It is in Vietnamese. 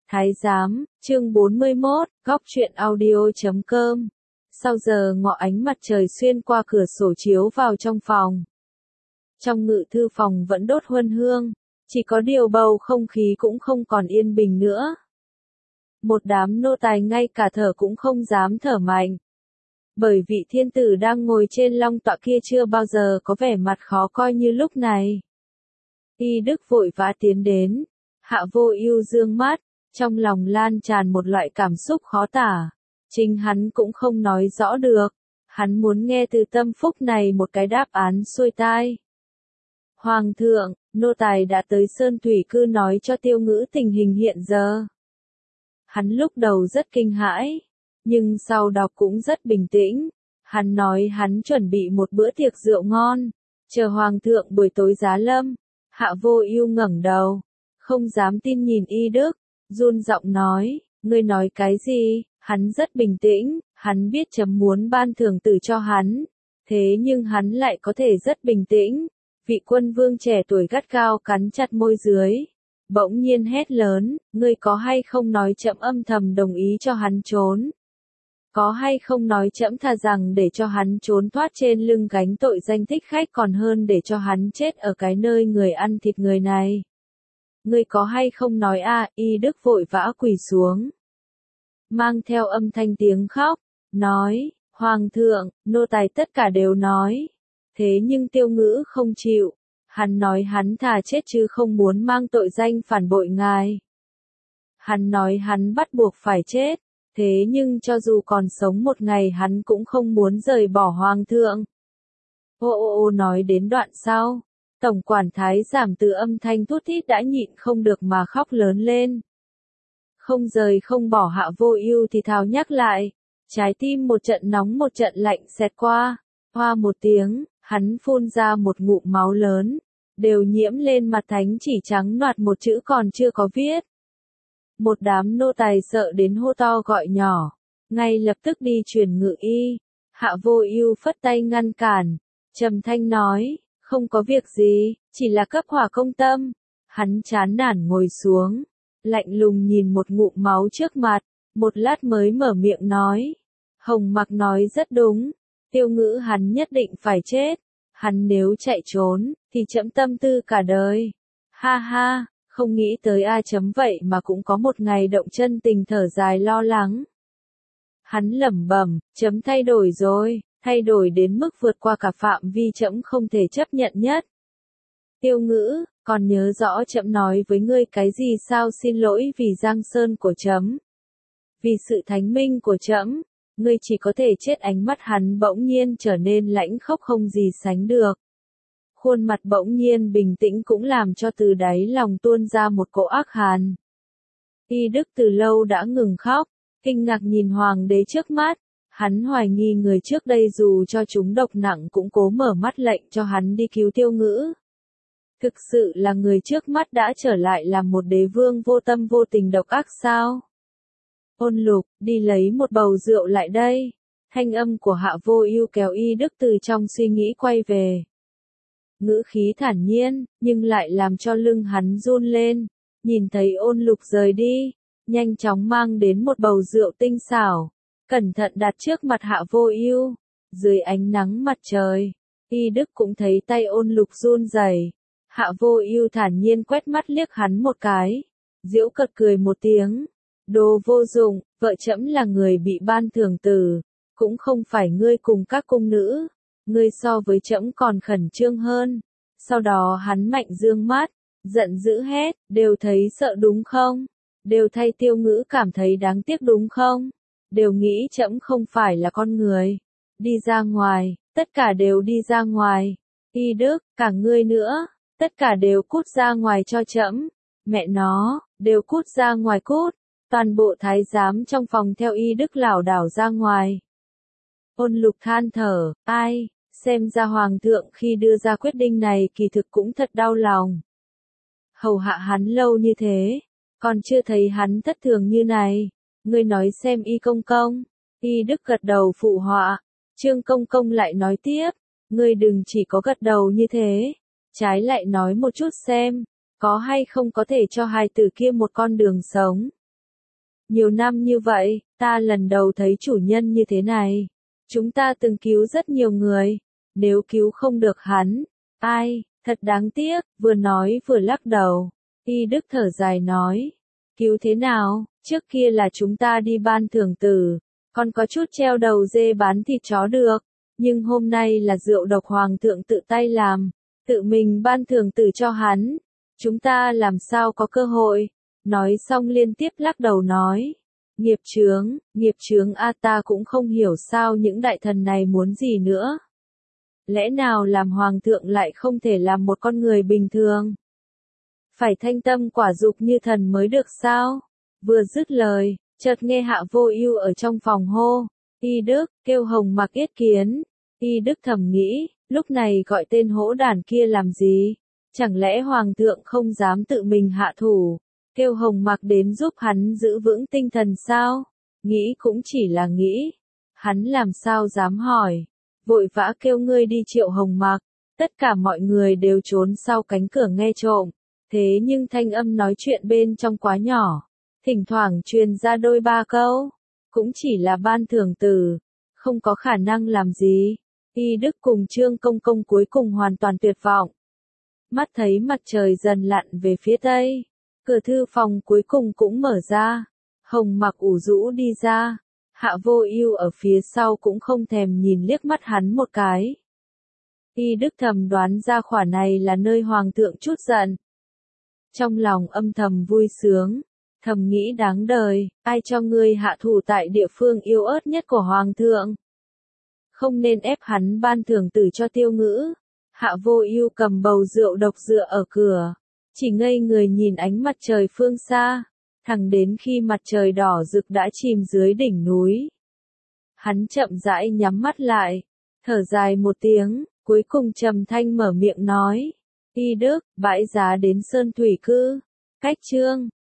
Thái giám, chương 41, góc truyện audio.com. Sau giờ ngọ ánh mặt trời xuyên qua cửa sổ chiếu vào trong phòng. Trong ngự thư phòng vẫn đốt huân hương, chỉ có điều bầu không khí cũng không còn yên bình nữa. Một đám nô tài ngay cả thở cũng không dám thở mạnh. Bởi vị thiên tử đang ngồi trên long tọa kia chưa bao giờ có vẻ mặt khó coi như lúc này. Y Đức vội vã tiến đến, Hạ Vô Ưu dương mắt, trong lòng lan tràn một loại cảm xúc khó tả. Chính hắn cũng không nói rõ được, hắn muốn nghe từ tâm phúc này một cái đáp án xuôi tai. Hoàng thượng, nô tài đã tới Sơn Thủy Cư nói cho Tiêu Ngữ tình hình hiện giờ. Hắn lúc đầu rất kinh hãi, nhưng sau đọc cũng rất bình tĩnh. Hắn nói hắn chuẩn bị một bữa tiệc rượu ngon, chờ Hoàng thượng buổi tối giá lâm. Hạ Vô Ưu ngẩng đầu, không dám tin nhìn Y Đức, run giọng nói, ngươi nói cái gì? Hắn rất bình tĩnh, hắn biết chấm muốn ban thưởng tử cho hắn, thế nhưng hắn lại có thể rất bình tĩnh. Vị quân vương trẻ tuổi gắt gao cắn chặt môi dưới, bỗng nhiên hét lớn, ngươi có hay không nói chấm âm thầm đồng ý cho hắn trốn? Có hay không nói chấm thà rằng để cho hắn trốn thoát trên lưng gánh tội danh thích khách còn hơn để cho hắn chết ở cái nơi người ăn thịt người này? Ngươi có hay không nói a? Y Đức vội vã quỳ xuống, mang theo âm thanh tiếng khóc, nói, Hoàng thượng, nô tài tất cả đều nói. Thế nhưng Tiêu Ngữ không chịu, hắn nói hắn thà chết chứ không muốn mang tội danh phản bội ngài. Hắn nói hắn bắt buộc phải chết, thế nhưng cho dù còn sống một ngày hắn cũng không muốn rời bỏ Hoàng thượng. Ô nói đến đoạn sau, tổng quản thái giảm từ âm thanh thút thít đã nhịn không được mà khóc lớn lên. Không rời không bỏ Hạ Vô Ưu thì thào nhắc lại, trái tim một trận nóng một trận lạnh xẹt qua, hoa một tiếng, hắn phun ra một ngụm máu lớn, đều nhiễm lên mặt thánh chỉ trắng noạt một chữ còn chưa có viết. Một đám nô tài sợ đến hô to gọi nhỏ, ngay lập tức đi truyền ngự y. Hạ Vô Ưu phất tay ngăn cản, trầm thanh nói, không có việc gì, chỉ là cấp hỏa công tâm. Hắn chán nản ngồi xuống, lạnh lùng nhìn một ngụm máu trước mặt, một lát mới mở miệng nói. Hồng Mặc nói rất đúng, Tiêu Ngữ hắn nhất định phải chết, hắn nếu chạy trốn, thì chấm tâm tư cả đời. Ha ha, không nghĩ tới chấm vậy mà cũng có một ngày động chân tình thở dài lo lắng. Hắn lẩm bẩm, chấm thay đổi rồi, thay đổi đến mức vượt qua cả phạm vi chấm không thể chấp nhận nhất. Tiêu Ngữ, còn nhớ rõ chấm nói với ngươi cái gì sao? Xin lỗi vì Giang Sơn của chấm, vì sự thánh minh của chấm, ngươi chỉ có thể chết. Ánh mắt hắn bỗng nhiên trở nên lãnh khốc không gì sánh được. Khuôn mặt bỗng nhiên bình tĩnh cũng làm cho từ đáy lòng tuôn ra một cỗ ác hàn. Y Đức từ lâu đã ngừng khóc, kinh ngạc nhìn hoàng đế trước mắt. Hắn hoài nghi người trước đây dù cho chúng độc nặng cũng cố mở mắt lệnh cho hắn đi cứu Tiêu Ngữ. Thực sự là người trước mắt đã trở lại làm một đế vương vô tâm vô tình độc ác sao? Ôn Lục, đi lấy một bầu rượu lại đây. Thanh âm của Hạ Vô Ưu kéo Y Đức từ trong suy nghĩ quay về. Ngữ khí thản nhiên, nhưng lại làm cho lưng hắn run lên. Nhìn thấy Ôn Lục rời đi, nhanh chóng mang đến một bầu rượu tinh xảo, cẩn thận đặt trước mặt Hạ Vô Ưu. Dưới ánh nắng mặt trời, Y Đức cũng thấy tay Ôn Lục run rẩy. Hạ Vô Ưu thản nhiên quét mắt liếc hắn một cái, giễu cợt cười một tiếng. Đồ vô dụng, vợ trẫm là người bị ban thưởng tử, cũng không phải ngươi cùng các cung nữ, ngươi so với trẫm còn khẩn trương hơn. Sau đó hắn mạnh dương mắt, giận dữ hét, đều thấy sợ đúng không? Đều thay Tiêu Ngữ cảm thấy đáng tiếc đúng không? Đều nghĩ trẫm không phải là con người. Đi ra ngoài, tất cả đều đi ra ngoài. Y Đức, cả ngươi nữa, tất cả đều cút ra ngoài cho trẫm. Mẹ nó, đều cút ra ngoài cút. Toàn bộ thái giám trong phòng theo Y Đức lảo đảo ra ngoài. Ôn Lục than thở, ai, xem ra Hoàng thượng khi đưa ra quyết định này kỳ thực cũng thật đau lòng. Hầu hạ hắn lâu như thế, còn chưa thấy hắn thất thường như này. Ngươi nói xem Y công công. Y Đức gật đầu phụ họa. Trương công công lại nói tiếp, ngươi đừng chỉ có gật đầu như thế, trái lại nói một chút xem, có hay không có thể cho hài tử kia một con đường sống. Nhiều năm như vậy, ta lần đầu thấy chủ nhân như thế này. Chúng ta từng cứu rất nhiều người. Nếu cứu không được hắn, ai, thật đáng tiếc, vừa nói vừa lắc đầu. Y Đức thở dài nói. Cứu thế nào, trước kia là chúng ta đi ban thưởng tử, còn có chút treo đầu dê bán thịt chó được. Nhưng hôm nay là rượu độc hoàng thượng tự tay làm, tự mình ban thưởng tử cho hắn. Chúng ta làm sao có cơ hội. Nói xong liên tiếp lắc đầu nói. Nghiệp chướng a, ta cũng không hiểu sao những đại thần này muốn gì nữa. Lẽ nào làm hoàng thượng lại không thể làm một con người bình thường? Phải thanh tâm quả dục như thần mới được sao? Vừa dứt lời, chợt nghe Hạ Vô Ưu ở trong phòng hô. Y Đức, kêu Hồng Mặc yết kiến. Y Đức thầm nghĩ, lúc này gọi tên hỗn đản kia làm gì? Chẳng lẽ hoàng thượng không dám tự mình hạ thủ? Kêu Hồng Mặc đến giúp hắn giữ vững tinh thần sao? Nghĩ cũng chỉ là nghĩ. Hắn làm sao dám hỏi. Vội vã kêu ngươi đi triệu Hồng Mặc. Tất cả mọi người đều trốn sau cánh cửa nghe trộm. Thế nhưng thanh âm nói chuyện bên trong quá nhỏ. Thỉnh thoảng truyền ra đôi ba câu. Cũng chỉ là ban thưởng tử. Không có khả năng làm gì. Y Đức cùng Trương Công Công cuối cùng hoàn toàn tuyệt vọng. Mắt thấy mặt trời dần lặn về phía tây. Cửa thư phòng cuối cùng cũng mở ra. Hồng Mặc ủ rũ đi ra. Hạ Vô Ưu ở phía sau cũng không thèm nhìn liếc mắt hắn một cái. Y Đức thầm đoán ra khỏa này là nơi hoàng thượng chút giận. Trong lòng âm thầm vui sướng, thầm nghĩ đáng đời, ai cho ngươi hạ thủ tại địa phương yếu ớt nhất của hoàng thượng. Không nên ép hắn ban thưởng tử cho Tiêu Ngữ. Hạ Vô Ưu cầm bầu rượu độc dựa ở cửa, chỉ ngây người nhìn ánh mặt trời phương xa, thẳng đến khi mặt trời đỏ rực đã chìm dưới đỉnh núi. Hắn chậm rãi nhắm mắt lại, thở dài một tiếng, cuối cùng trầm thanh mở miệng nói. Y Đức, bãi giá đến Sơn Thủy Cư. Cách Chương